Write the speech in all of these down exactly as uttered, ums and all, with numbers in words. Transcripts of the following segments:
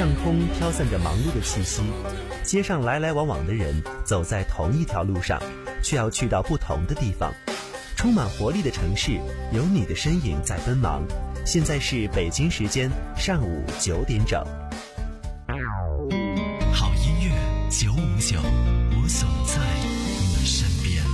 上空飘散着忙碌的气息，街上来来往往的人走在同一条路上，却要去到不同的地方。充满活力的城市，有你的身影在奔忙。现在是北京时间上午九点整。 好音乐九五九，我总在你身边。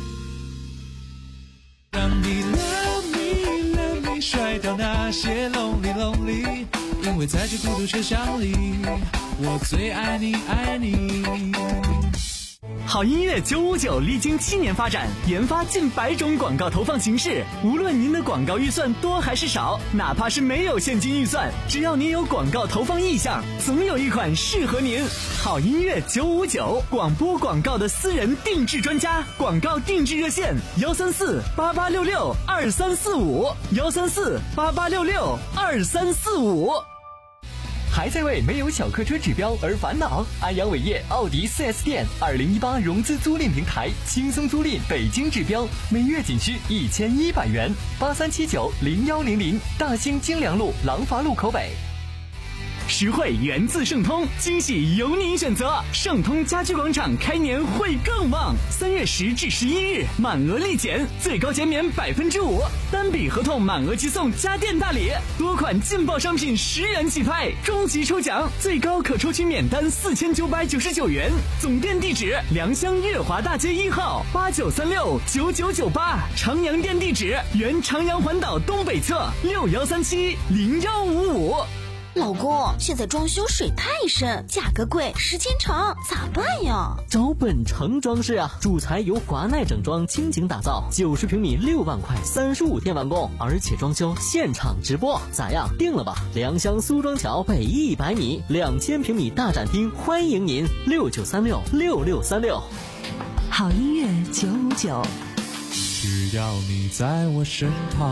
让你 love me love me， 甩掉那些 lonely lonely， 因为在这孤独车厢里，我最爱你爱你。 好音乐九五九历经七年发展，研发近百种广告投放形式。无论您的广告预算多还是少，哪怕是没有现金预算，只要您有广告投放意向，总有一款适合您。好音乐九五九，广播广告的私人定制专家，广告定制热线幺三四八八六六二三四五幺三四八八六六二三四五。 还在为没有小客车指标而烦恼？安阳伟业奥迪 四 S 店二零一八融资租赁平台，轻松租赁北京指标，每月仅需一千一百元。八三七九零幺零零，大兴京良路廊坊路口北。 实惠源自盛通，惊喜由您选择。盛通家居广场开年会更旺，三月十至十一日满额立减，最高减免百分之五，单笔合同满额即送家电大礼，多款劲爆商品十元起拍，终极抽奖最高可抽取免单四千九百九十九元。总店地址：良乡悦华大街一号八九三六九九九八，长阳店地址：原长阳环岛东北侧六幺三七零幺五五。 老公，现在装修水太深，价格贵，时间长，咋办呀？ 找本城装饰啊，主材由华奈整装倾情打造，九十平米六万块，三十五天完工，而且装修现场直播，咋样？定了吧？良乡苏庄桥北一百米，两千平米大展厅，欢迎您六九三六六六三六。 好音乐九五九， 只要你在我身旁。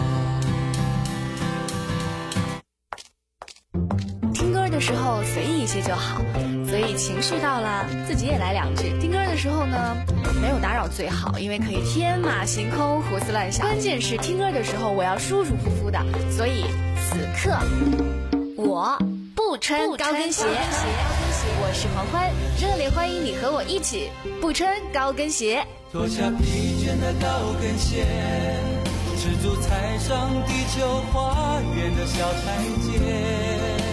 的时候随意一些就好，所以情绪到了自己也来两句。听歌的时候呢，没有打扰最好，因为可以天马行空胡思乱想。关键是听歌的时候我要舒舒服服的，所以此刻我不穿高跟鞋。我是黄欢，热烈欢迎你和我一起不穿高跟鞋。 脱下疲倦的高跟鞋，赤足踩上地球花园的小台阶。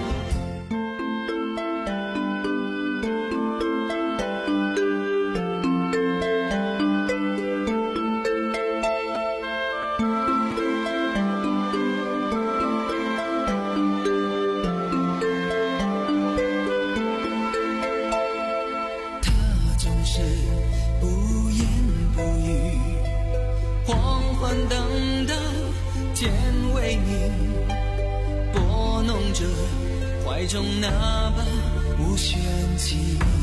怀中那把无弦琴，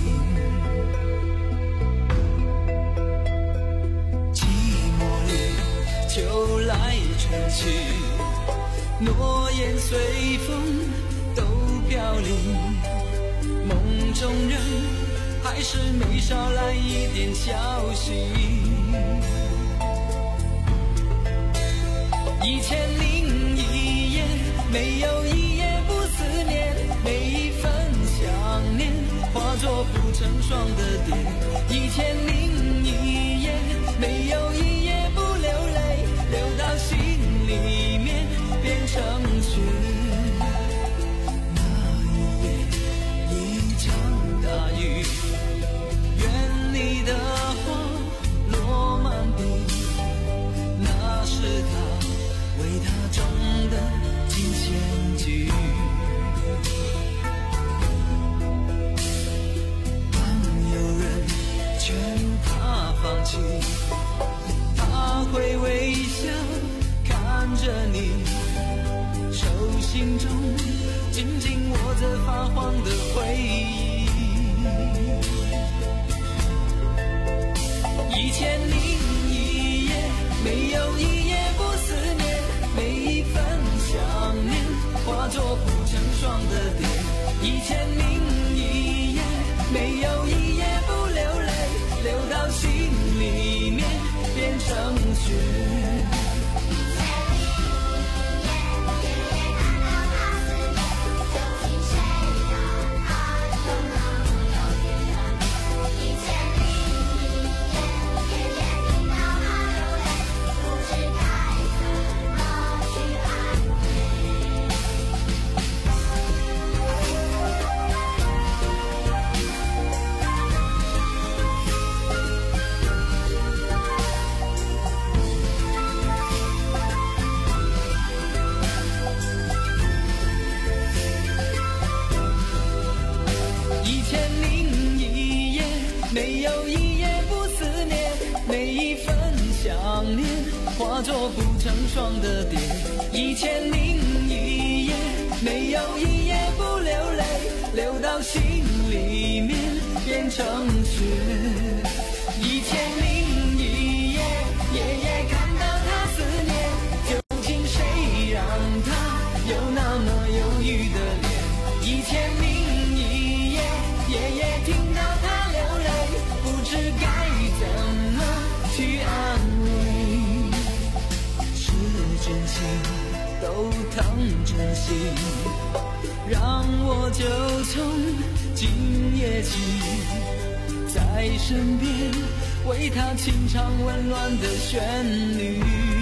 寂寞里秋来春去，诺言随风都飘零，梦中人还是没少来一点消息。一千零一夜，没有一夜不思念，每一份想念化作不成双的蝶。一千零一夜，没有一夜不流泪，流到心里面变成雪。那一夜一场大雨，愿你的花落满地，那是他为他种的金钱菊。当有人劝他放弃，他会微笑看着你，手心中紧紧握着发黄的回忆。一千零一夜，没有一夜不思念，每一份想念化作不成双的蝶。一千零一夜，没有一夜不流泪，流到心里面变成雪。一化作不成双的蝶。一千零一夜，没有一夜不流泪，流到心里面变成雪。一千零一夜，夜夜看到他思念，究竟谁让他有那么忧郁的脸？一千零一夜，夜夜听到他流泪，不知该怎么去安慰。是真心都当真心，让我就从今夜起在身边，为他轻唱温暖的旋律。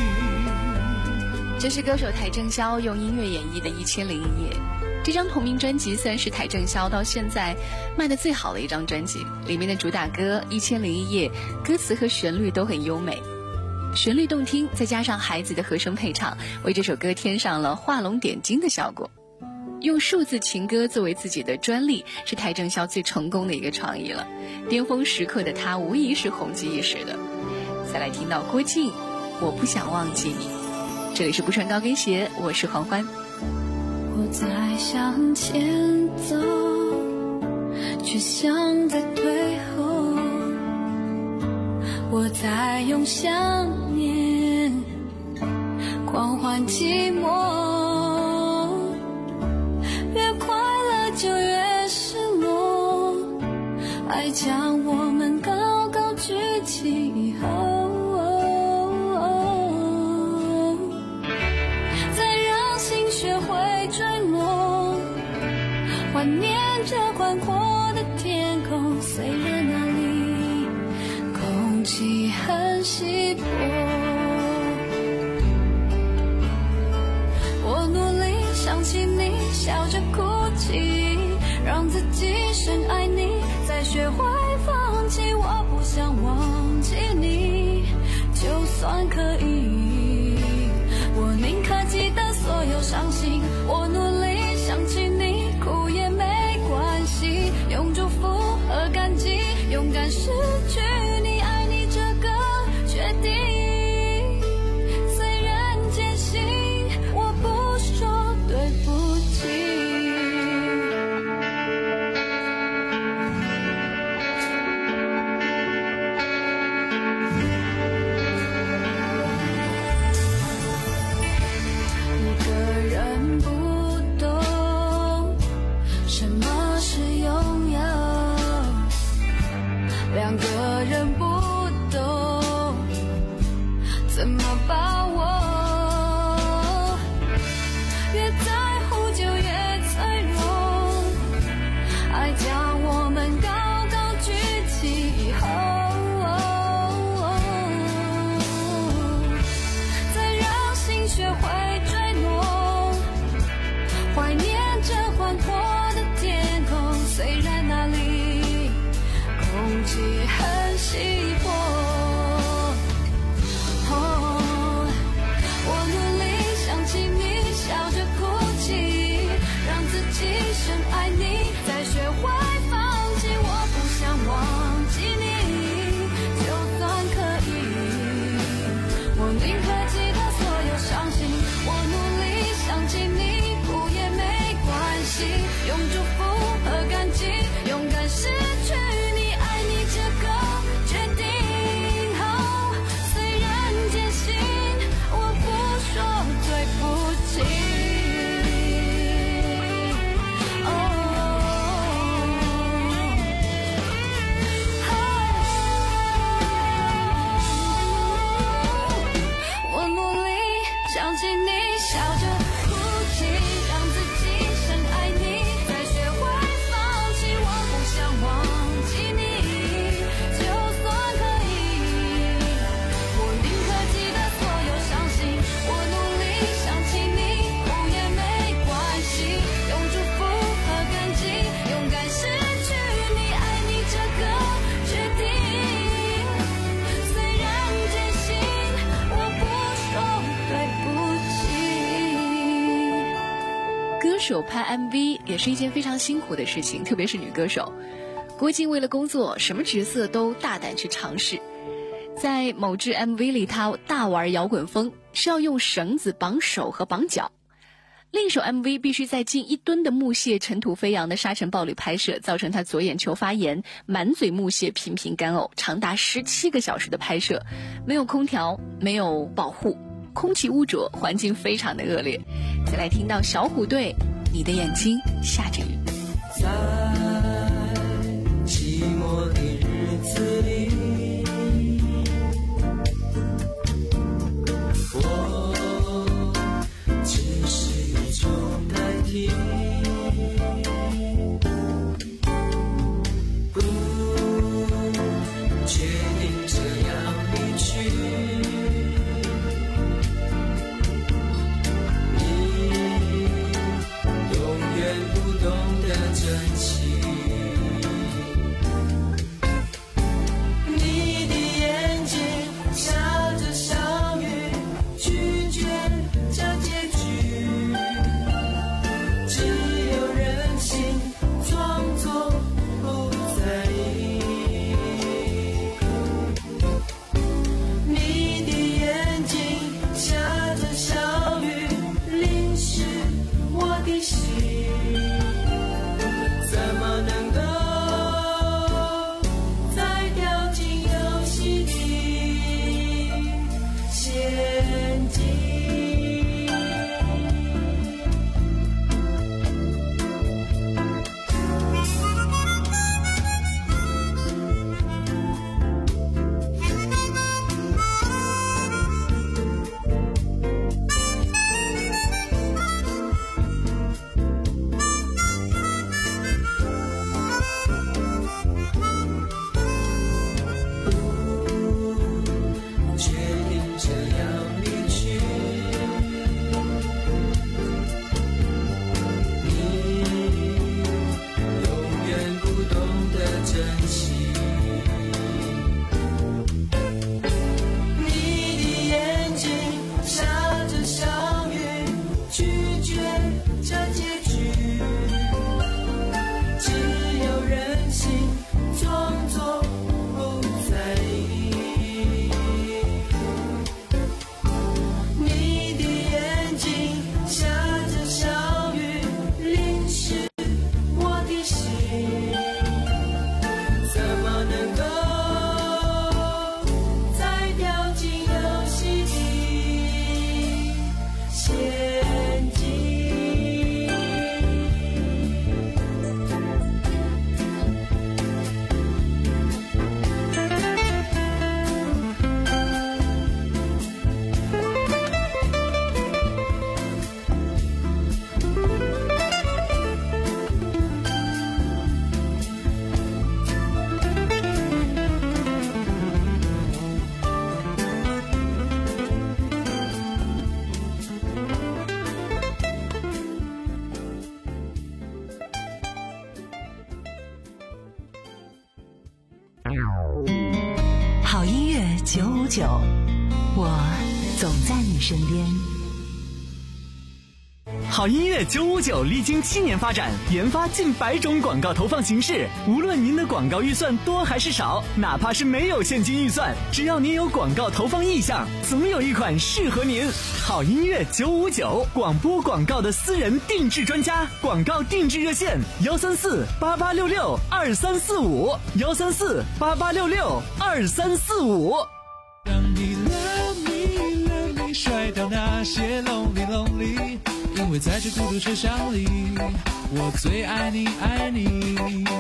这是歌手邰正宵用音乐演绎的一千零一夜。这张同名专辑算是邰正宵到现在卖的最好的一张专辑，里面的主打歌一千零一夜歌词和旋律都很优美，旋律动听，再加上孩子的和声配唱，为这首歌添上了画龙点睛的效果。用数字情歌作为自己的专利，是邰正宵最成功的一个创意了。巅峰时刻的他无疑是红极一时的。再来听到郭靖，我不想忘记你。这里是不穿高跟鞋，我是黄欢。 我在向前走，却像在退后。我在用想念狂欢寂寞，越快乐就越失落，爱将我们高高举起以后，再让心学会坠落，怀念着宽阔的天空，虽然那里空气很稀薄。我努力想起你，笑着哭泣，让自己深爱你，再学会放弃。我不想忘记你，就算可以，我宁可记得所有伤心。我努力想起你，哭也没关系，用祝福和感激勇敢失去你，爱你这个决定。虽然艰辛，我不说对不起。一个人不懂什么是拥有，两个人不懂怎么把握，越在乎就越脆弱，爱将我们高高举起以后，再让心学会坠落，怀念着宽阔的天空，虽然那里空气很稀薄。哦，我努力想起你，笑着哭泣，让自己深爱你，再学会放弃。我不想忘记你，就算可以，我宁可记得所有伤心。我努力想起你，哭也没关系，用祝福和感激勇敢失去你，爱你这个决定。哦，虽然艰辛，我不说对不起。哦，我努力想起你，笑着哭泣，让自己深爱你，再学会放弃。我不想忘记你，就算可以，我宁可记得所有伤心。我努力想起你，哭也没关系，用祝福和感激勇敢失去你，爱你这个决定。虽然艰辛，我不说对不起。 歌手拍 M V 也是一件非常辛苦的事情，特别是女歌手。郭靖为了工作，什么角色都大胆去尝试。 在某支 M V 里，他大玩摇滚风，是要用绳子绑手和绑脚。另一首 M V 必须在近一吨的木屑尘土飞扬的沙尘暴里拍摄，造成他左眼球发炎，满嘴木屑，频频干呕，长达十七个小时的拍摄，没有空调，没有保护，空气污浊，环境非常的恶劣。再来听到小虎队，你的眼睛下着雨。 在寂寞的日子里，我只是一种代替，不决定这样离去，你永远不懂得珍惜。 好音乐九五九，我总在你身边。 好音乐九五九历经七年发展，研发近百种广告投放形式。无论您的广告预算多还是少，哪怕是没有现金预算，只要您有广告投放意向，总有一款适合您。好音乐九五九，广播广告的私人定制专家，广告定制热线幺三四八八六六二三四五幺三四八八六六二三四五。 让你 love me love me 甩掉那些 lonely lonely， 因为在这孤独车厢里，我最爱你爱你。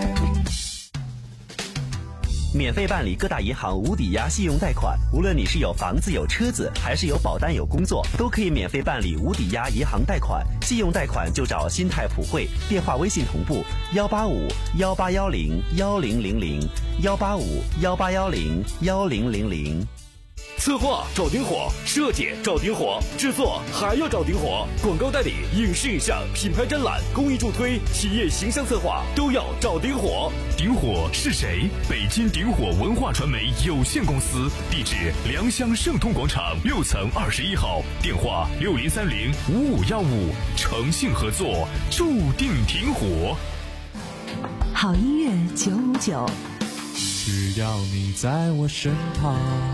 免费办理各大银行无抵押信用贷款，无论你是有房子有车子，还是有保单有工作，都可以免费办理无抵押银行贷款。信用贷款就找新泰普惠，电话微信同步幺八五幺八幺零幺零零零幺八五幺八幺零幺零零零。 策划找顶火，设计找顶火，制作还要找顶火，广告代理、影视影像、品牌展览、公益助推、企业形象策划都要找顶火。 顶火是谁？北京顶火文化传媒有限公司，地址良乡盛通广场六层二十一号，电话六零三零五五幺五，诚信合作，注定顶火。 好音乐九五九。 只要你在我身旁。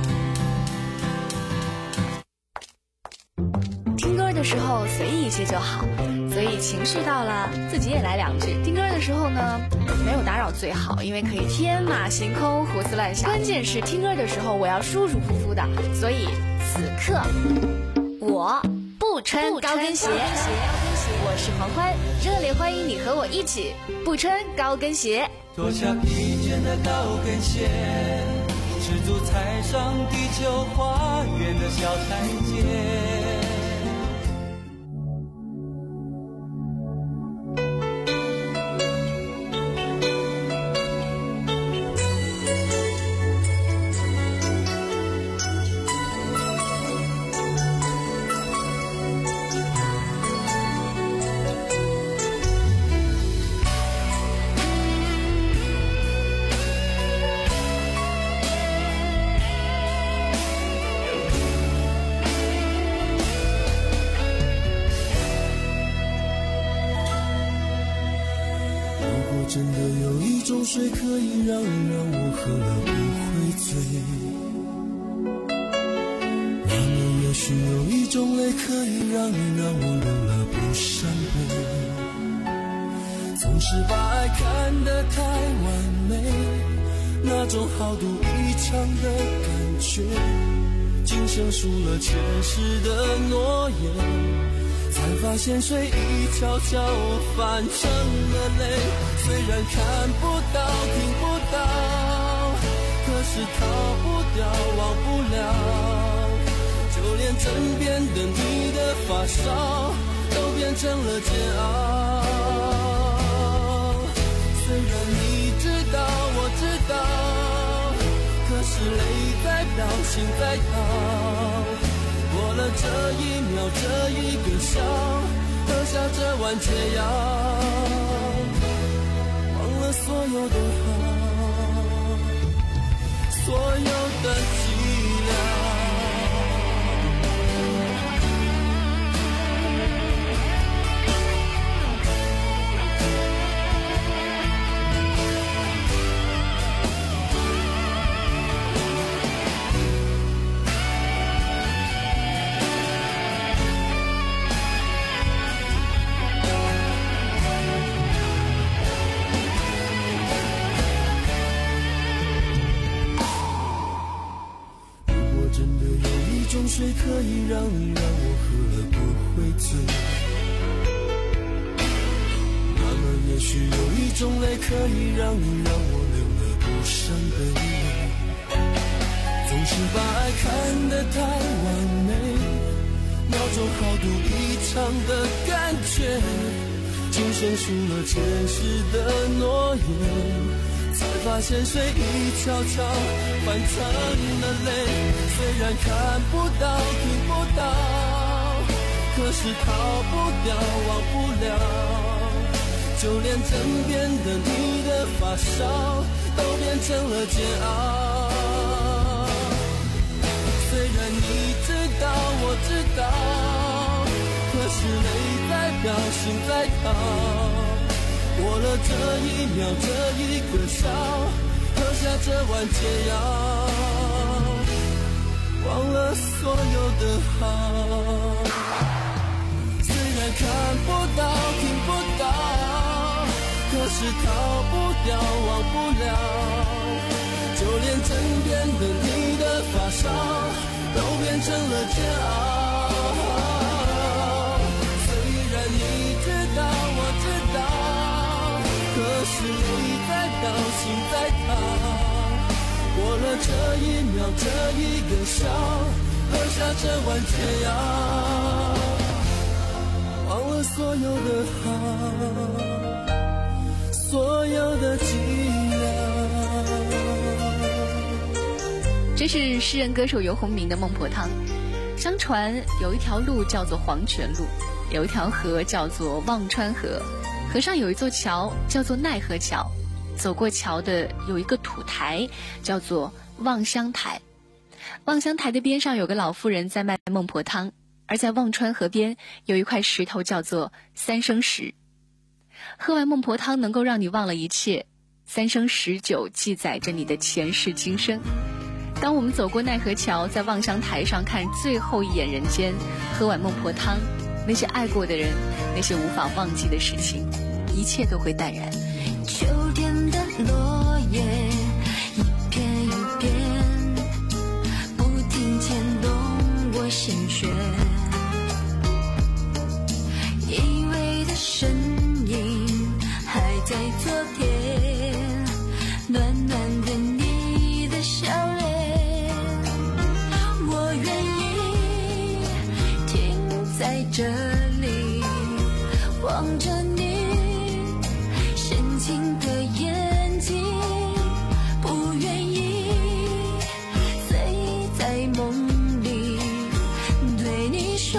听歌的时候随意一些就好，所以情绪到了自己也来两句。听歌的时候呢，没有打扰最好，因为可以天马行空胡思乱想。关键是听歌的时候我要舒舒服服的，所以此刻我不穿高跟鞋。我是黄欢，热烈欢迎你和我一起不穿高跟鞋。 脱下披肩的高跟鞋，赤足踩上地球花园的小台阶。 真的有一种水可以让让我喝了不会醉，那么也许有一种泪可以让让我流了不伤悲。总是把爱看得太完美，那种豪赌一场的感觉，今生输了前世的诺言，才发现水已悄悄泛成了泪。虽然看不到听不到，可是逃不掉忘不了，就连枕边的你的发梢都变成了煎熬。虽然你知道我知道，可是泪在飙心在逃，过了这一秒这一个笑，喝下这碗解药，忘了所有的好，所有的寂寥。水可以让让我喝了不会醉，那么也许有一种泪可以让让我流了不伤悲。总是把爱看得太完美，那种豪赌一场的感觉，今生输了前世的诺言，才发现水已悄悄泛成了泪。虽然看不到听不到，可是逃不掉忘不了，就连枕边的你的发梢都变成了煎熬。虽然你知道我知道，可是泪在飙心在逃，过了这一秒这一个笑，喝下这碗解药，忘了所有的好。虽然看不到听不到，可是逃不掉忘不了，就连枕边的你的发梢都变成了煎熬。虽然你知道我知道，可是泪在飙心在逃，过了这一秒这一个笑，喝下这碗解药，忘了所有的好，所有的寂寥。 这是诗人歌手游鸿明的《孟婆汤》。相传有一条路叫做黄泉路，有一条河叫做忘川河，河上有一座桥叫做奈何桥，走过桥的有一个土台叫做望乡台。望乡台的边上有个老妇人在卖孟婆汤，而在忘川河边有一块石头叫做三生石。喝完孟婆汤能够让你忘了一切， 三生石酒记载着你的前世今生。当我们走过奈何桥，在望乡台上看最后一眼人间，喝碗孟婆汤，那些爱过的人，那些无法忘记的事情，一切都会淡然。 秋天的落叶一片一片，不停牵动我心弦，依偎的身影还在昨天，暖暖的你的笑脸，我愿意停在这里望着你深情的眼睛，不愿意醉在梦里对你说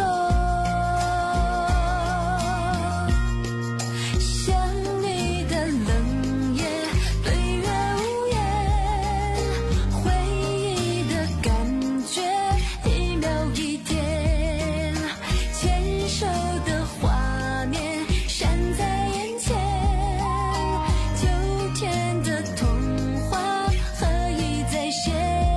想你的冷夜，对月无言，回忆的感觉一秒一天，牵手的画面闪在眼前，秋天的童话何以再现，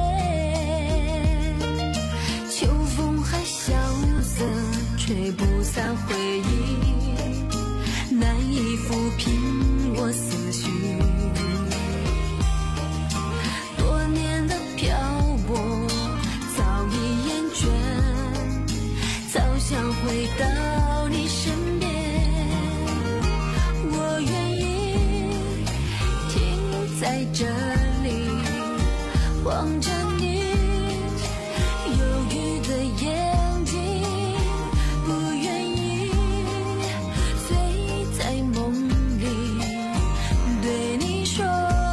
秋风还萧瑟吹不散回忆，难以抚平我思绪，多年的漂泊早已厌倦，早想回到你身边，我愿意停在这里望着你忧郁的眼睛，不愿意醉在梦里对你说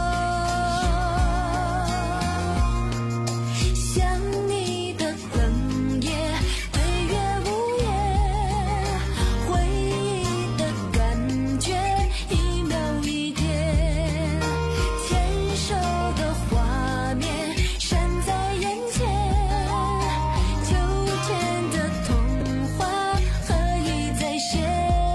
想你的冷夜，对月无言，回忆的感觉一秒一天，牵手的画面闪在眼前，秋天的童话何以再现。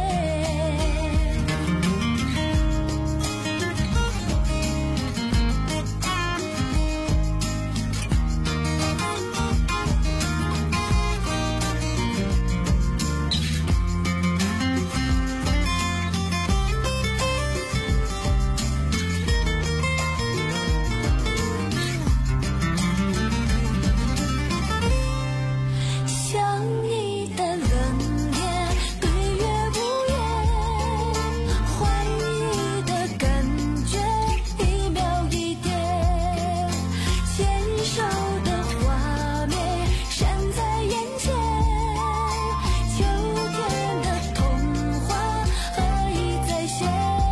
想你的冷夜，对月无言，怀疑的感觉一秒一天，牵手的画面闪在眼前，秋天的童话何以再现。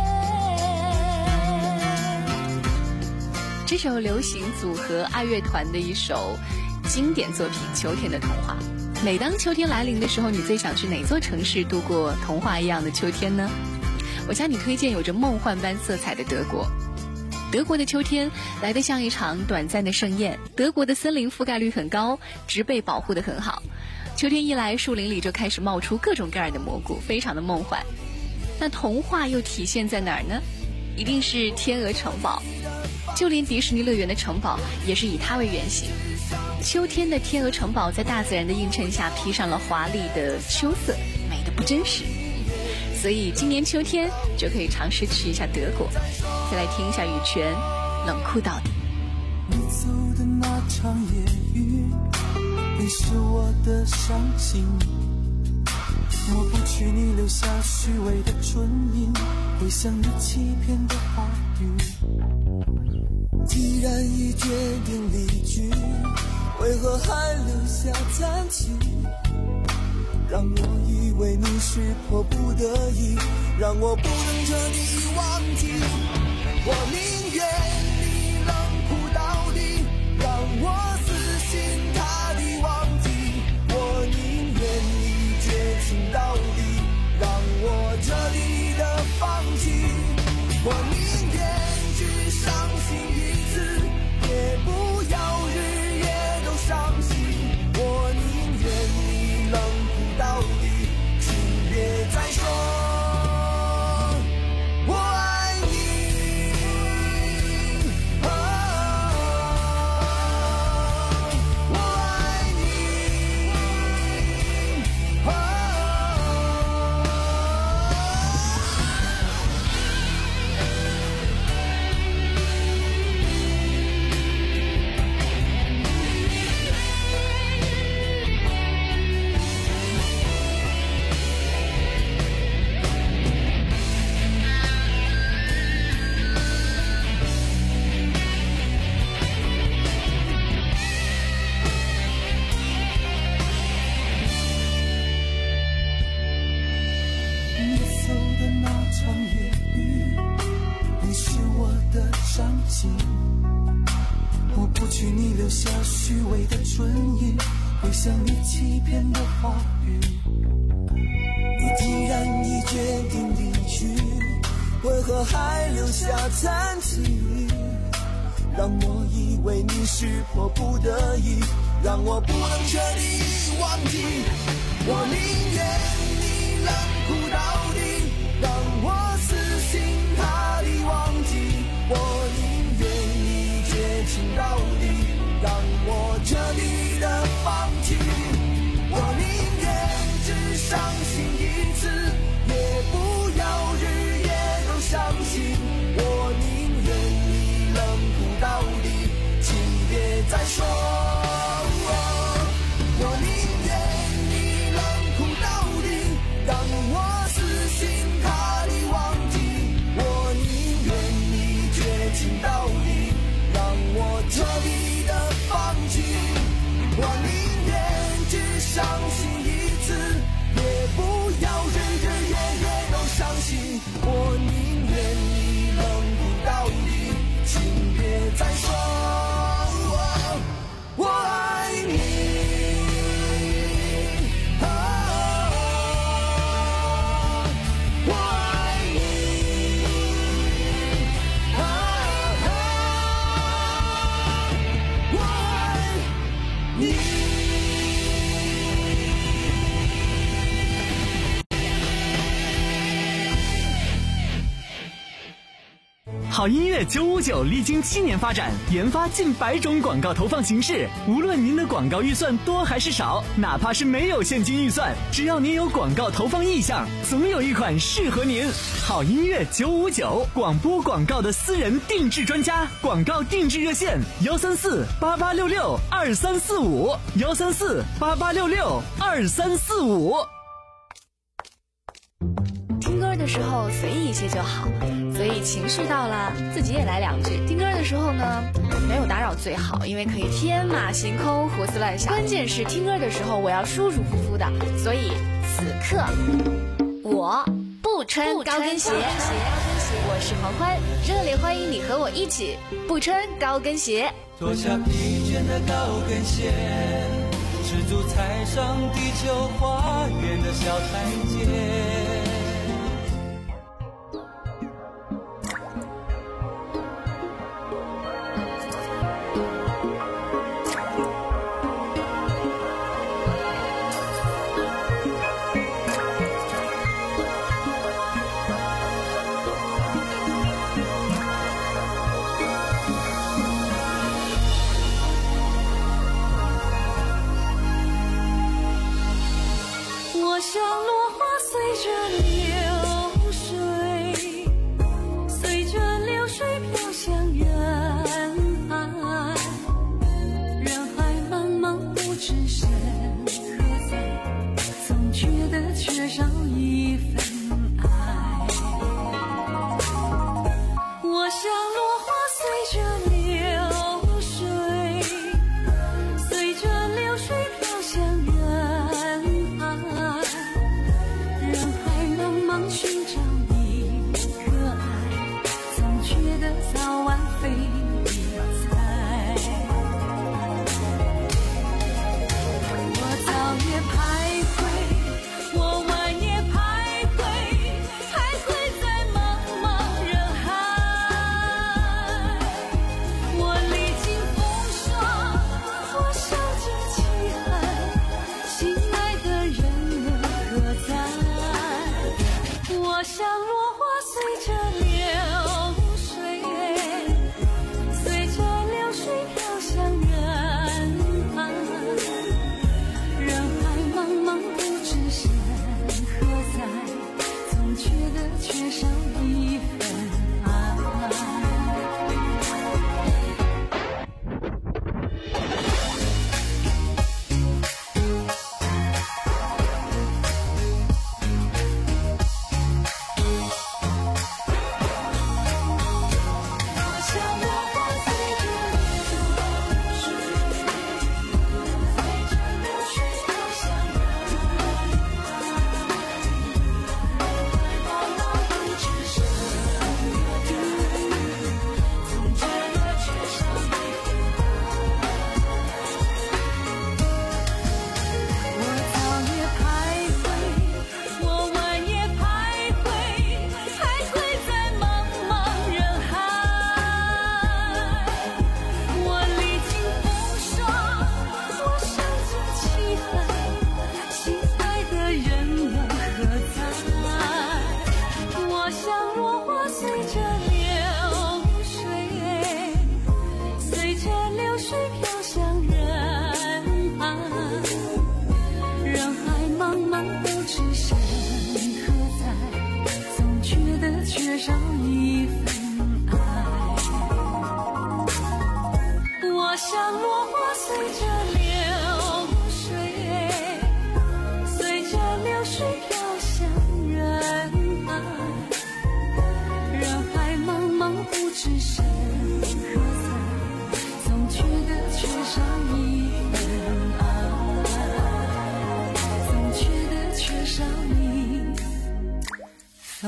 这首流行组合爱乐团的一首经典作品《秋天的童话》。每当秋天来临的时候，你最想去哪座城市度过童话一样的秋天呢？我向你推荐有着梦幻般色彩的德国。德国的秋天来得像一场短暂的盛宴，德国的森林覆盖率很高，植被保护得很好。秋天一来，树林里就开始冒出各种各样的蘑菇，非常的梦幻。那童话又体现在哪儿呢？一定是天鹅城堡，就连迪士尼乐园的城堡也是以它为原型。秋天的天鹅城堡在大自然的映衬下披上了华丽的秋色，美得不真实。所以今年秋天就可以尝试去一下德国。再来听一下羽泉《冷酷到底》。 你走的那场夜雨，你是我的伤心，抹不去你留下虚伪的唇印，回想你欺骗的话语。既然已决定离去，为何还留下残局？让我以为你是迫不得已，让我不能彻底忘记。我宁愿你冷酷到底，让我死心塌地忘记。我宁愿你绝情到底，让我彻底的放弃。我宁愿只伤心一次，也不要日夜都伤心。我宁愿你冷酷到底，请别再说我爱你。 伤心。我不去你留下虚伪的唇印，回想你欺骗的话语。你既然已决定离去，为何还留下残疾？让我以为你是迫不得已，让我不能彻底忘记。我宁愿你冷酷到底，让我死心塌地忘记。我宁愿你绝情到底，让我彻底的放弃。我宁愿只伤心一次，也不要日夜都伤心。我宁愿你冷酷到底，请别再说。我宁愿你冷酷到底，让我死心塌地忘记。我宁愿你绝情到底，让我彻底的放弃。我宁愿只伤心一次，也不要日日夜夜都伤心。我宁愿你冷酷到底，请别再说我爱你。啊，我爱你。啊，我爱你。 好音乐九五九历经七年发展，研发近百种广告投放形式。无论您的广告预算多还是少，哪怕是没有现金预算，只要您有广告投放意向，总有一款适合您。好音乐九五九，广播广告的私人定制专家，广告定制热线：幺三四八八六六二三四五，幺三四八八六六二三四五。 听歌的时候随意一些就好，所以情绪到了自己也来两句。听歌的时候呢，没有打扰最好，因为可以天马行空胡思乱想。关键是听歌的时候我要舒舒服服的，所以此刻我不穿高跟鞋。我是黄欢，热烈欢迎你和我一起不穿高跟鞋。 脱下疲倦的高跟鞋，赤足踩上地球花园的小台阶。 像落花随着流水，随着流水飘向远海，人海茫茫不知身何在，总觉得缺少一份爱。我像落花随着流水，随着流水飘向远海，寻找一个爱，总觉得早晚非一猜。我早也徘徊，我晚也徘徊，徘徊在茫茫人海。我历经风霜，我受尽凄寒，心爱的人儿何在？我像落花随着流水，随着流水飘向远海，人海茫茫不知身何在，总觉得缺少一份爱。 飞。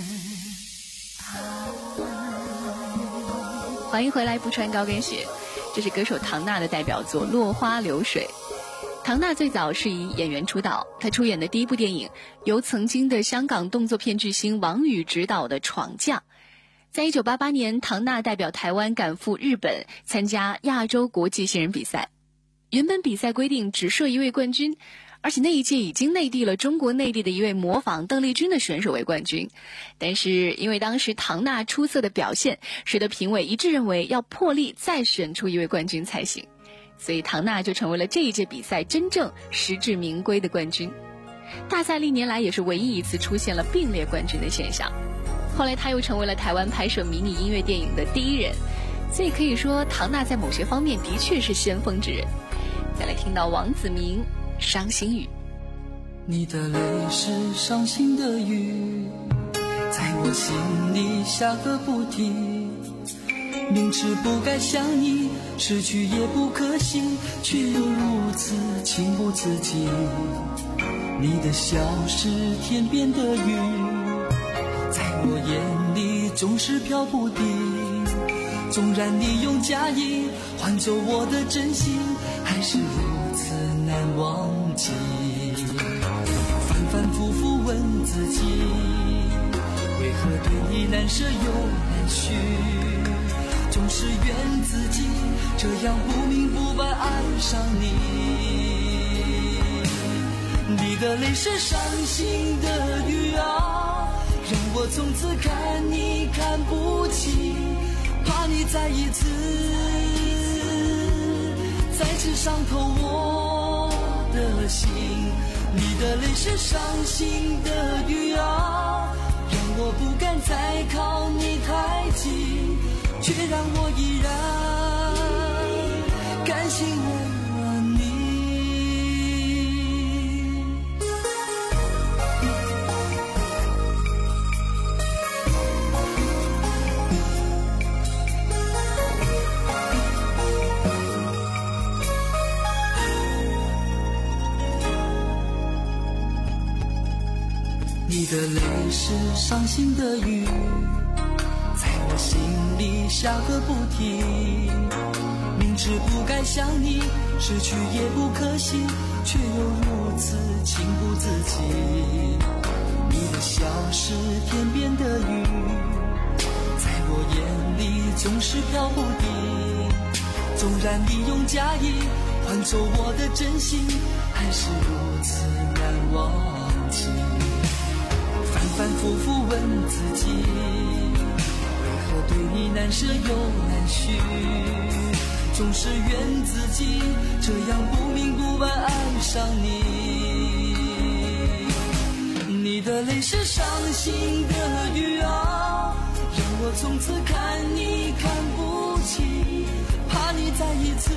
欢迎回来，不穿高跟鞋。这是歌手唐娜的代表作《落花流水》。唐娜最早是以演员出道，她出演的第一部电影由曾经的香港动作片巨星王羽执导的《闯将》。在一九八八年，唐娜代表台湾赶赴日本参加亚洲国际新人比赛。原本比赛规定只设一位冠军，而且那一届已经内地了中国内地的一位模仿邓丽君的选手为冠军。但是因为当时唐娜出色的表现，使得评委一致认为要破例再选出一位冠军才行，所以唐娜就成为了这一届比赛真正实至名归的冠军。大赛历年来也是唯一一次出现了并列冠军的现象。后来她又成为了台湾拍摄迷你音乐电影的第一人，所以可以说唐娜在某些方面的确是先锋之人。再来听到王子明《伤心雨》。 你的泪是伤心的雨，在我心里下个不停。明知不该想你，失去也不可惜，却又如此情不自禁。你的笑是天边的云，在我眼里总是飘不定。纵然你用假意换走我的真心，还是如此难忘记。反反复复问自己，为何对你难舍又难续，总是怨自己这样不明不白爱上你。你的泪是伤心的雨啊，让我从此看你看不清，怕你再一次再次伤透我的心。你的泪是伤心的雨啊，让我不敢再靠你太近，却让我依然甘心为了你。你的泪是伤心的雨，在我心里下个不停。明知不该想你，失去也不可惜，却又如此情不自禁。你的笑是天边的云，在我眼里总是飘不定。纵然你用假意换走我的真心，还是如此难忘记。反反复复问自己，为何对你难舍又难续，总是怨自己这样不明不白爱上你。你的泪是伤心的雨啊，让我从此看你看不清，怕你再一次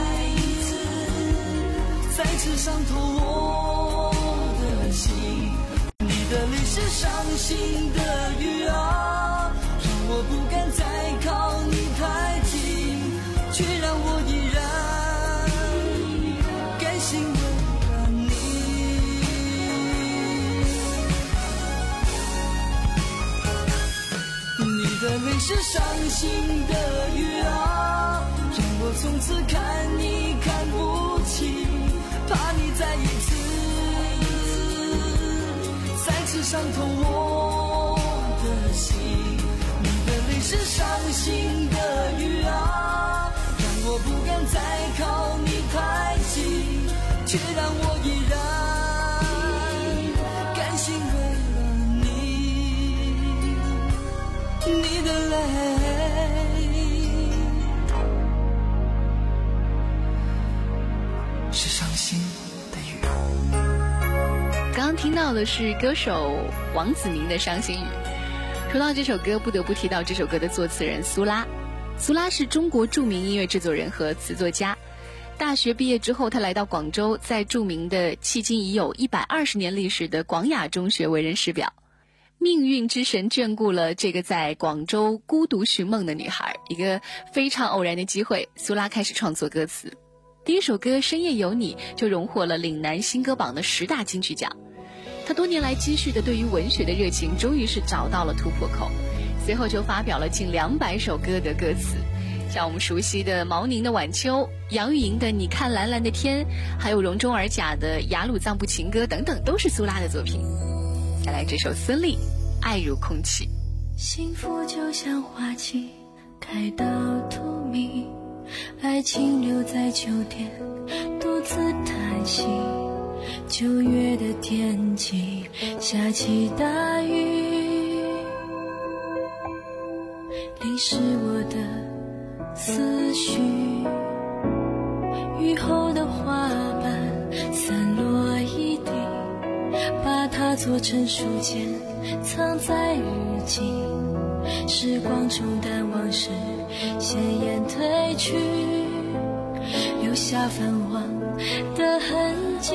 再次伤透我的心。你的泪是伤心的雨啊，让我不敢再靠你太近，却让我依然甘心为了你。你的泪是伤心的雨啊，让我从此看你看不清，怕你再一次再次伤透我的心。你的泪是伤心的雨啊，让我不敢再靠你太近，却让我依然甘心为了你。你的泪是伤心的雨。 刚刚听到的是歌手王子明的《伤心雨》。说到这首歌，不得不提到这首歌的作词人苏拉。苏拉是中国著名音乐制作人和词作家。大学毕业之后，他来到广州，在著名的迄今已有一百二十年历史的广雅中学为人师表。命运之神眷顾了这个在广州孤独寻梦的女孩，一个非常偶然的机会，苏拉开始创作歌词。第一首歌《深夜有你》就荣获了岭南新歌榜的十大金曲奖。 他多年来积蓄的对于文学的热情终于是找到了突破口，随后就发表了近两百首歌的歌词，像我们熟悉的毛宁的《晚秋》，杨钰莹的《你看蓝蓝的天》，还有容中尔甲的《雅鲁藏布情歌》等等，都是苏拉的作品。再来这首孙俪《爱如空气》。 幸福就像花期开到透明，爱情留在酒店独自叹息，九月的天气下起大雨，淋湿我的思绪，雨后的花瓣散落一地，把它做成书签藏在日记，时光冲淡往事鲜艳褪去，留下泛黄的痕迹。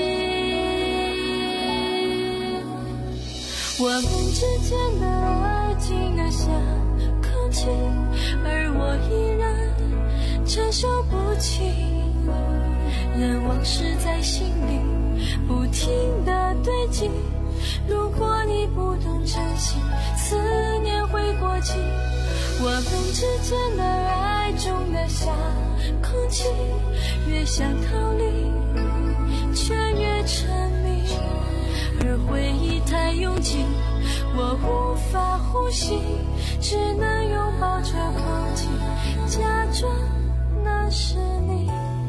我们之间的爱静得像空气，而我依然承受不起，任往事在心里不停地堆积，如果你不懂珍惜，思念会过期。我们之间的爱重得像空气，越想逃离却越沉迷，而回忆太拥挤，我无法呼吸，只能拥抱着空气，假装那是你，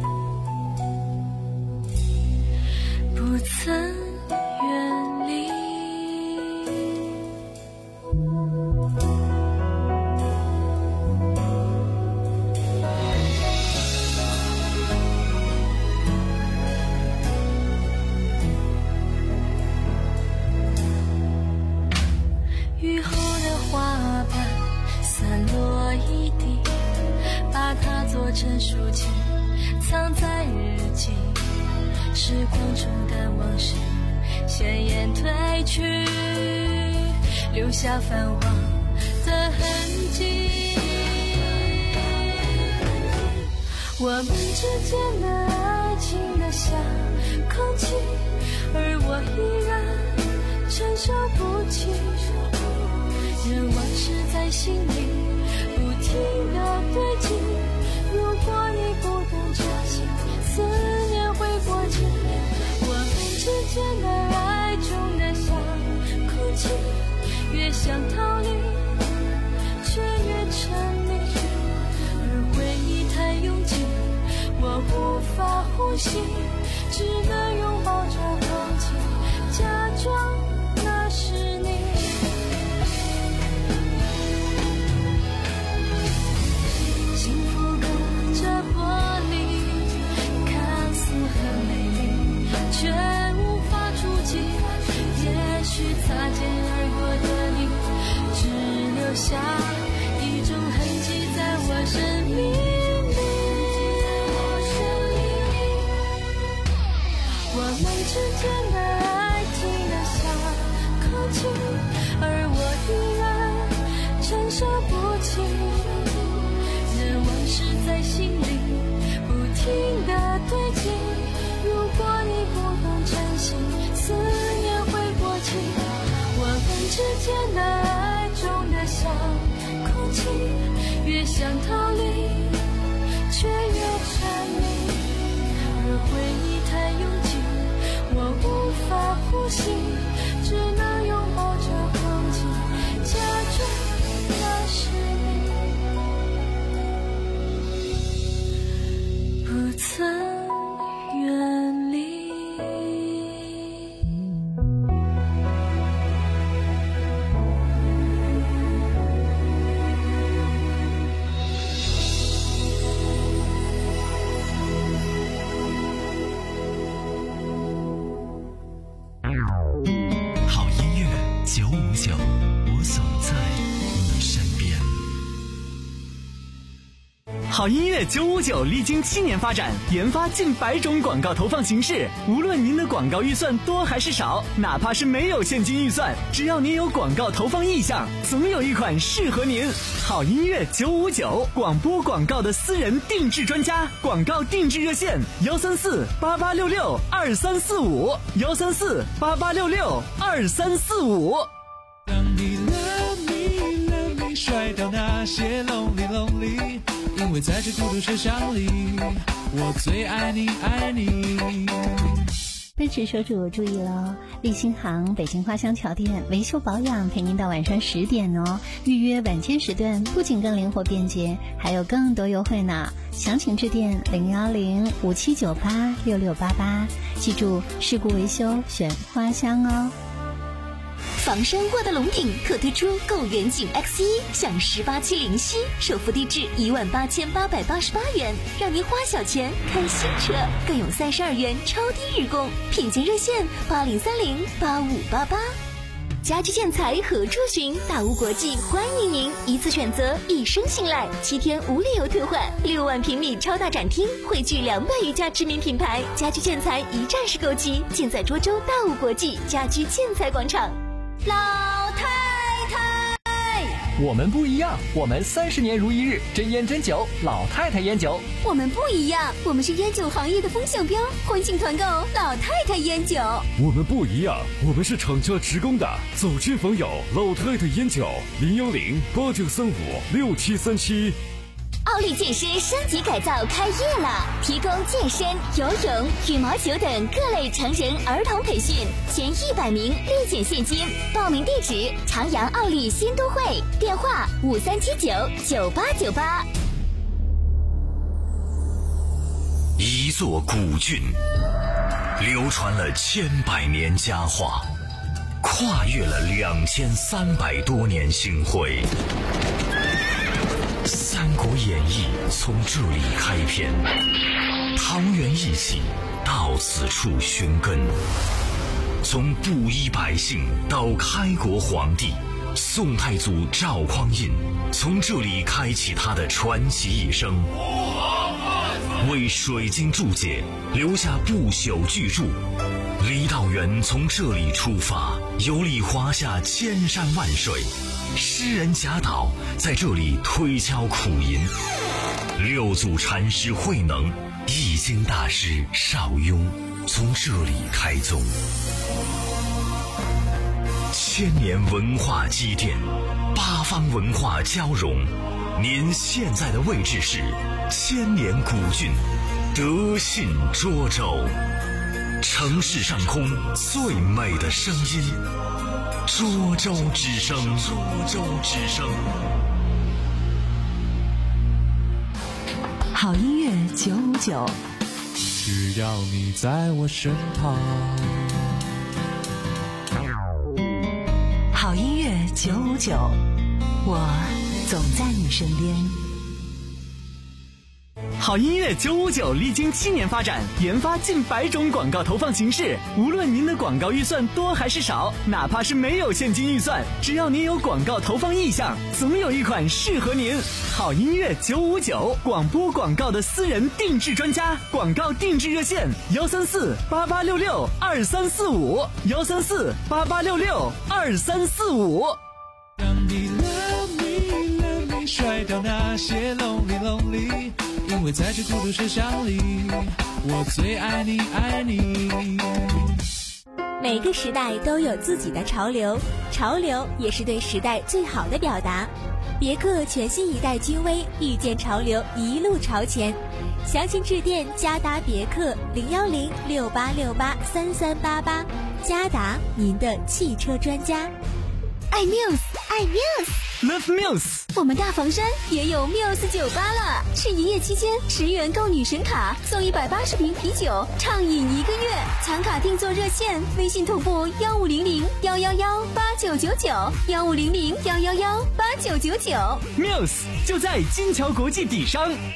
不曾远离。雨后的花瓣散落一地，把它做成书签藏在日记，时光冲淡往事鲜艳褪去，留下泛黄的痕迹。我们之间的爱情得像空气，而我依然承受不起，任往事在心里不停地堆积，如果你不懂珍惜，思念会过期。我们之间的爱重得像空气，越想逃离却越沉迷，而回忆太拥挤，我无法呼吸，只能拥抱着空气，假装那是你。幸福隔着玻璃，看似很美丽，却无法触及。也许擦肩而过的你，只留下一种痕迹在我生命里。我们之间的爱静得像空气，而我依然承受不起，任往事在心里不停地堆积，如果你不懂珍惜，思念会过期。我们之间的爱重得像空气，越想逃离却越沉迷，而回忆太拥挤，我无法呼吸，只能拥抱着空气，假装那是你，不曾远离。 好音乐九五九历经七年发展，研发近百种广告投放形式。无论您的广告预算多还是少，哪怕是没有现金预算，只要您有广告投放意向，总有一款适合您。好音乐九五九，广播广告的私人定制专家，广告定制热线幺三四八八六六二三四五幺三四八八六六二三四五。 当你 love me love me 甩掉那些 lonely lonely， 因为在这孤独车厢里，我最爱你爱你。 奔驰车主注意喽！立新行北京花乡桥店维修保养陪您到晚上十点哦。预约晚间时段不仅更灵活便捷，还有更多优惠呢。详情致电零幺零五七九八六六八八，记住事故维修选花乡哦。 房山沃德龙顶特推出购远景 X 一，享十八期零息，首付低至一万八千八百八十八元，让您花小钱开新车，更有三十二元超低日供，品鉴热线八零三零八五八八。家居建材何处寻？大屋国际欢迎您，一次选择，一生信赖，七天无理由退换，六万平米超大展厅，汇聚两百余家知名品牌，家居建材一站式购齐，尽在涿州大屋国际家居建材广场。老太太， 我们不一样，我们三十年如一日，真烟真酒，老太太烟酒。 我们不一样，我们是烟酒行业的风向标，欢庆团购老太太烟酒。 我们不一样，我们是厂家职工的，走亲访友，老太太烟酒，零幺零八九三五六七三七。 奥利健身升级改造开业了，提供健身、游泳、羽毛球等各类成人儿童培训，前一百名立减现金。报名地址：长阳奥利新都会，电话五三七九九八九八。 一座古郡，流传了千百年佳话，跨越了两千三百多年星辉。《三国演义》从这里开篇，桃园义气到此处寻根。从布衣百姓到开国皇帝，宋太祖赵匡胤从这里开启他的传奇一生，为水晶注解留下不朽巨著。李道元从这里出发，游历华夏千山万水，诗人贾岛在这里推敲苦吟，六祖禅师慧能、易经大师邵雍从这里开宗。千年文化积淀，八方文化交融，您现在的位置是千年古郡德信涿州，城市上空最美的声音，涿州之声，涿州之声。 好音乐九五九， 只要你在我身旁。 好音乐九五九，我总在你身边。 好音乐九五九历经七年发展，研发近百种广告投放形式。无论您的广告预算多还是少，哪怕是没有现金预算，只要您有广告投放意向，总有一款适合您。好音乐九五九，广播广告的私人定制专家，广告定制热线幺三四八八六六二三四五幺三四八八六六二三四五。 让你 love me love me 甩掉那些 lonely lonely，因为在这孤独车厢里，我最爱你爱你。 每个时代都有自己的潮流，潮流也是对时代最好的表达。别克全新一代君威，遇见潮流，一路朝前。详情致电嘉达别克零幺零六八六八三三八八，嘉达您的汽车专家。爱 Muse， 爱 Muse。Love Muse， 我们大房山也有 Muse 酒吧了。是营业期间，十元购女神卡送一百八十瓶啤酒，畅饮一个月。抢卡订座热线：微信同步幺五零零幺幺幺八九九九，幺五零零幺幺幺八九九九。 Muse 就在金桥国际底商。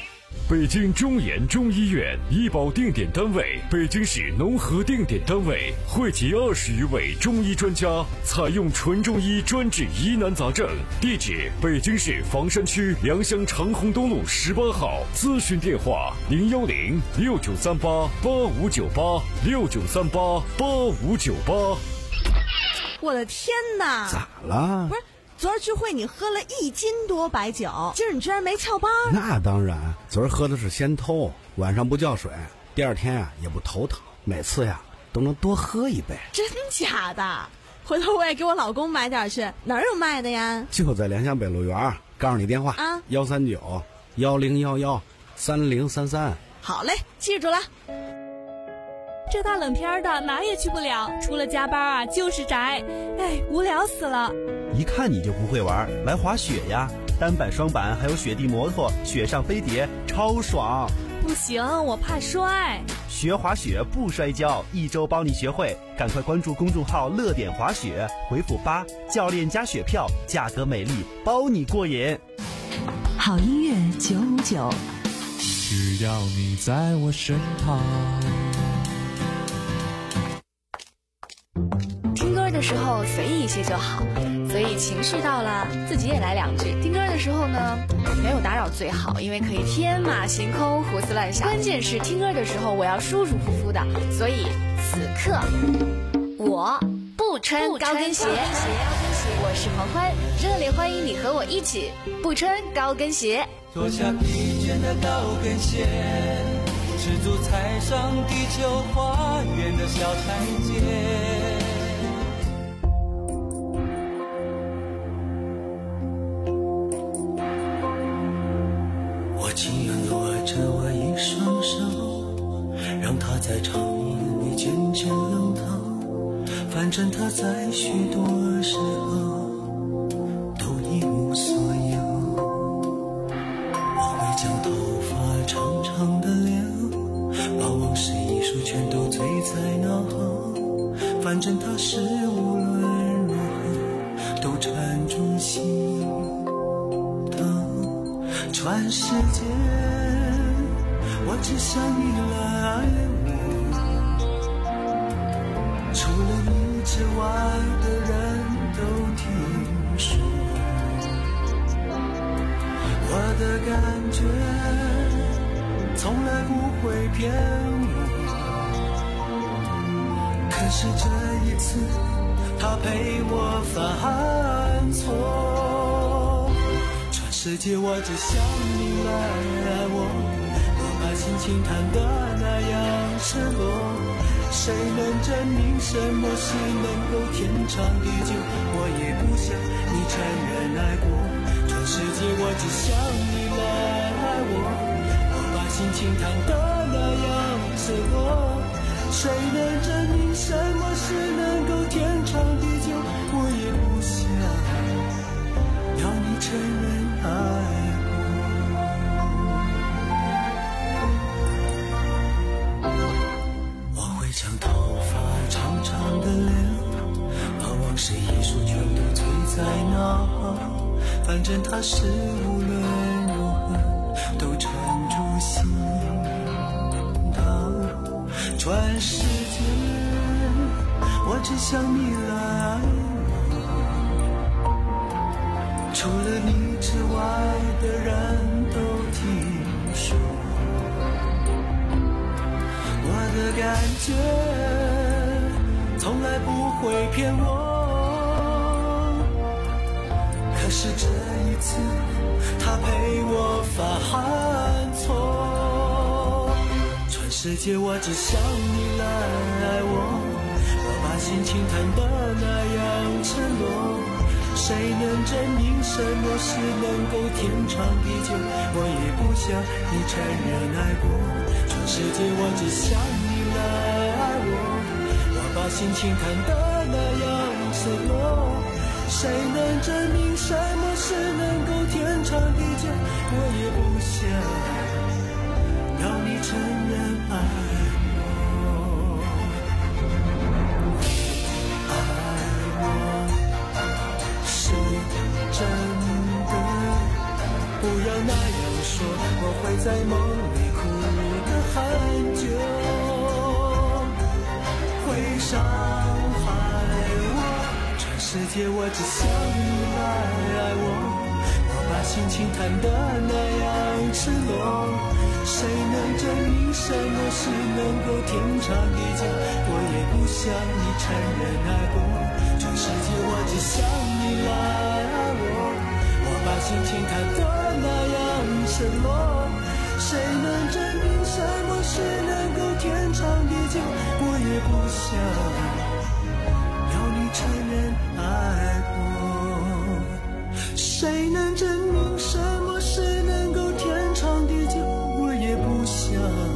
北京中研中医院医保定点单位，北京市农合定点单位，汇集二十余位中医专家，采用纯中医专治疑难杂症。地址：北京市房山区良乡长虹东路十八号。咨询电话：零幺零六九三八八五九八六九三八八五九八。 我的天哪！ 咋了？ 不是。昨儿聚会你喝了一斤多白酒，今儿你居然没翘班？ 那当然，昨儿喝的是仙偷，晚上不叫水，第二天呀、啊、也不头疼，每次呀都能多喝一杯。 真假的？回头我也给我老公买点去，哪儿有卖的呀？ 就在良乡北路园，告诉你电话啊，幺三九幺零幺幺三零三三。 好嘞，记住了。 这大冷天的哪也去不了，除了加班啊就是宅，哎，无聊死了。 一看你就不会玩，来滑雪呀，单板双板还有雪地摩托，雪上飞碟超爽。 不行，我怕摔。 学滑雪不摔跤，一周帮你学会，赶快关注公众号乐点滑雪，回复八，教练加雪票，价格美丽，包你过瘾。 好音乐九五九， 只要你在我身旁。 听歌的时候随意一些就好，所以情绪到了自己也来两句。听歌的时候呢，没有打扰最好，因为可以天马行空胡思乱想。关键是听歌的时候我要舒舒服服的，所以此刻我不穿高跟鞋。我是黄欢，热烈欢迎你和我一起不穿高跟鞋。 脱下疲倦的高跟鞋，赤足踩上地球花园的小台阶。我情愿握着我一双手，让它在长夜里渐渐冷透，反正它在许多时候都一无所有。我会将头发长长的留，把往事一束全都醉在脑后，反正它是无论如何都缠住心头。全世界我只想你来爱我，除了你之外的人都听说，我的感觉从来不会骗我，可是这一次他陪我犯错。全世界我只想你来爱我，我把心情弹得那样赤裸，谁能证明什么是能够天长地久？我也不想你承认爱过，全世界我只想你来爱我，我把心情弹得那样赤裸，谁能证明什么是能够天长地久？我也不想要你承认爱过。我会将头发长长的留，把往事一束全都醉在脑后，反正它是无论如何都缠住心头。全世界我只想你来爱我，除了你之外的人都听说，我的感觉从来不会骗我，可是这一次他陪我犯错。全世界我只想你来爱我，我把心情弹得那样赤裸，谁能证明什么是能够天长地久？我也不想你承认爱过，全世界我只想你来爱我，我把心情弹得那样赤裸，谁能证明什么是能够天长地久？我也不想让你承认爱我，爱我是真的，不要那样说。 说我会在梦里哭得很久，会伤害我，全世界我只想你来爱我，我把心情弹得那样赤裸，谁能证明什么是能够天长地久，我也不想你承认爱过，全世界我只想你来爱我，我把心情弹得那样赤裸，谁能证明什么是能够天长地久，我也不想要你承认爱我，谁能证明什么是能够天长地久，我也不想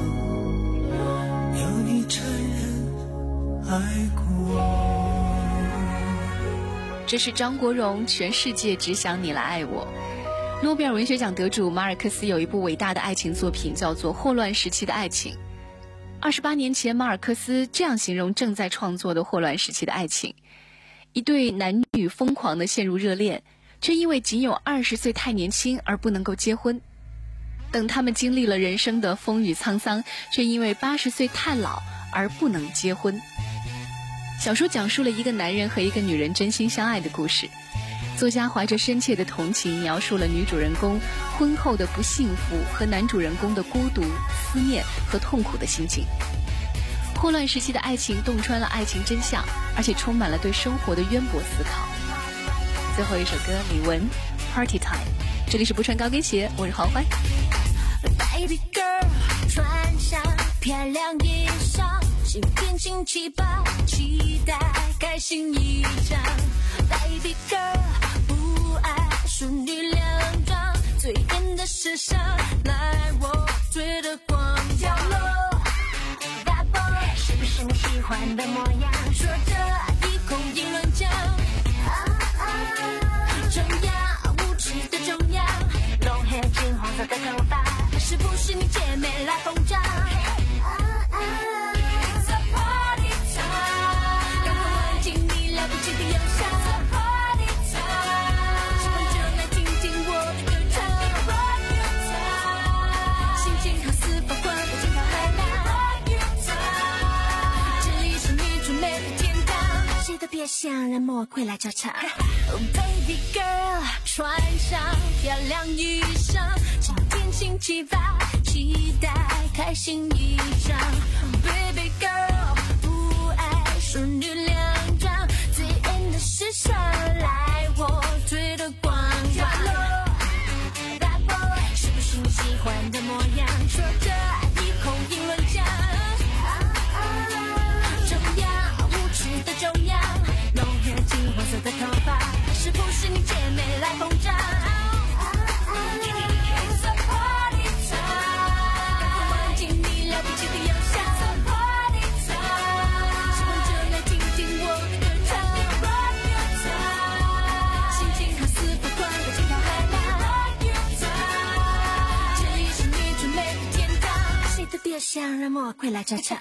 要你承认爱过。 这是张国荣，全世界只想你来爱我。诺贝尔文学奖得主马尔克斯有一部伟大的爱情作品，叫做《霍乱时期的爱情》。二十八年前，马尔克斯这样形容正在创作的霍乱时期的爱情：一对男女疯狂地陷入热恋，却因为仅有二十岁太年轻而不能够结婚。等他们经历了人生的风雨沧桑，却因为八十岁太老而不能结婚。小说讲述了一个男人和一个女人真心相爱的故事。作家怀着深切的同情，描述了女主人公婚后的不幸福和男主人公的孤独、思念和痛苦的心情。霍乱时期的爱情洞穿了爱情真相，而且充满了对生活的渊博思考。最后一首歌，李玟 Party Time。 这里是不穿高跟鞋，我是黄欢。 Baby girl 穿上漂亮衣裳，心变惊奇吧，期待开心一场。 Baby girl 不爱淑女两张，最艳的时尚来我追的光角落。 That boy 是不是你喜欢的模样？说着一口议论讲，啊啊，重要无耻的重要，浓黑金黄色的头发，是不是你姐妹来捧场？啊啊 It's a party time， 赶快玩进你了不起的忧伤。 It's a party time， 喜欢就来听听我的歌唱。Party time， 心情好似发光的金条海浪。Party time， 这里是你最美的天堂，谁都别想让魔鬼来找茬。Oh baby girl， 穿上漂亮衣裳，今天星期八，期待开心一场。Baby girl， 不爱淑女两张，最艳的时尚来我追的光角落。That boy， 是不是你喜欢的模样？说着一口议论讲，啊啊，重要无耻的重要，浓黑金黄色的头发，是不是你姐妹来捧场？ It's a party time， 玩进你了不起的忧伤。It's a party time， 喜欢就来听听我的歌唱。Party time， 心情好似发光的金条海浪。Party time， 这里是你最美的天堂，谁都别想让魔鬼来找茬。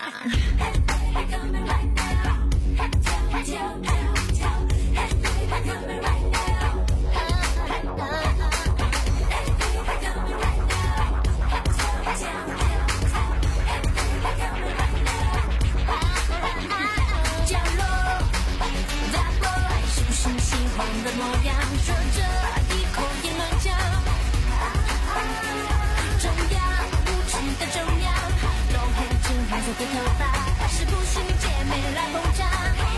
角落 That boy， 是不是你喜欢的模样？说着一口言论讲，重要无耻的重要，浓黑金黄色的头发，是不是你姐妹来捧场？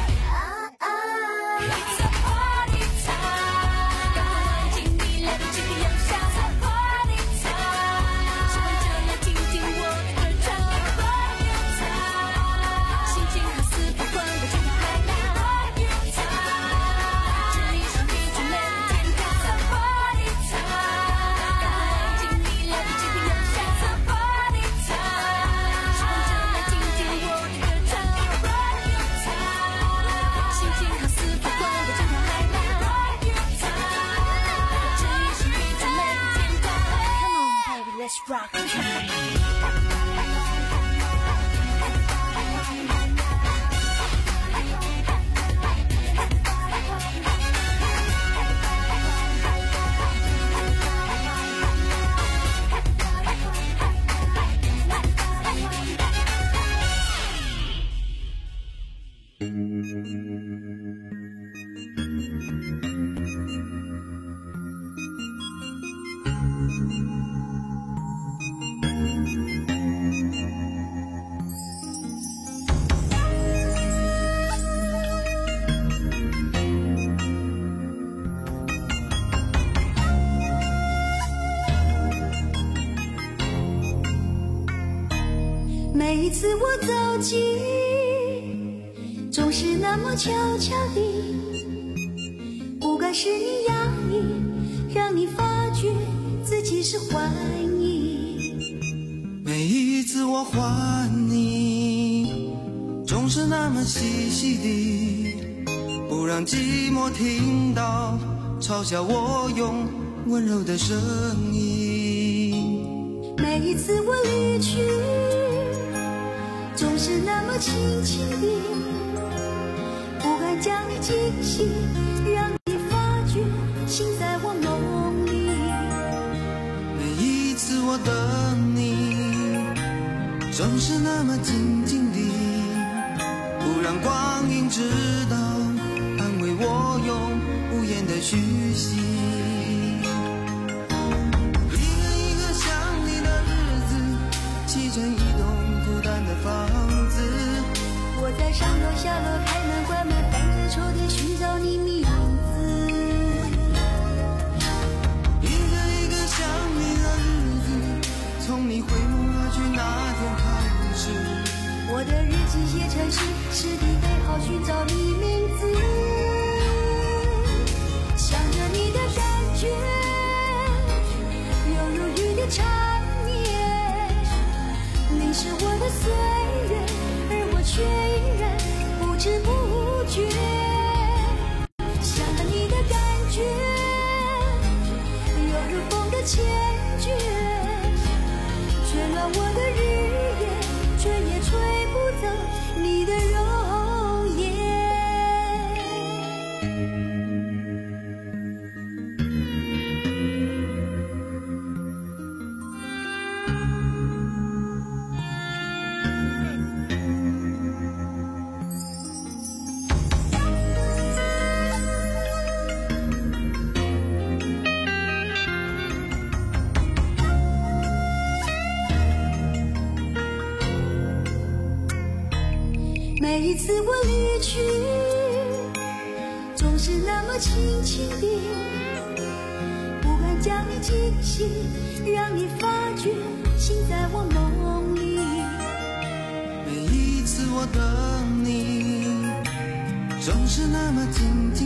It's a party time， 赶快玩进你了不起的忧伤。It's a party time， 喜欢就来听听我的歌唱。Party time， 心情好似发光的金条海浪。Party time， 这里是你最美的天堂。It's a party time， 赶快玩进你了不起的忧伤。It's a party time， 喜欢就来听听我的歌唱。Party time， 心情好似发光的金条海浪。Party time， 这里是你最美的天堂。Come on baby let's rock it。 It's 次我走近，总是那么悄悄地，不管是你压抑，让你发觉自己是怀疑。 每一次我还你，总是那么细细地，不让寂寞听到嘲笑我用温柔的声音。 每一次我离去，总是那么轻轻地，不敢将你惊醒，让你发觉心在我梦里。 每一次我等你，总是那么静静地，不让光阴知道，安慰我用无言的讯息。一个一个想你的日子，砌成一栋孤单的房子。 我在上楼下楼，开门关门，翻着抽屉寻找你名字。 一个一个想你的日子，从你回眸而去那天开始。 我的日记写成诗，湿地背好寻找你名字。想着你的感觉，犹如雨的缠绵，淋湿我的岁月，而我却依然不知不觉。想着你的感觉，犹如风的牵决，却乱我的日夜，吹也吹不走你的容颜。每一次我离去，总是那么轻轻地，不敢将你惊醒，让你发觉心在我梦里。 每一次我等你，总是那么静静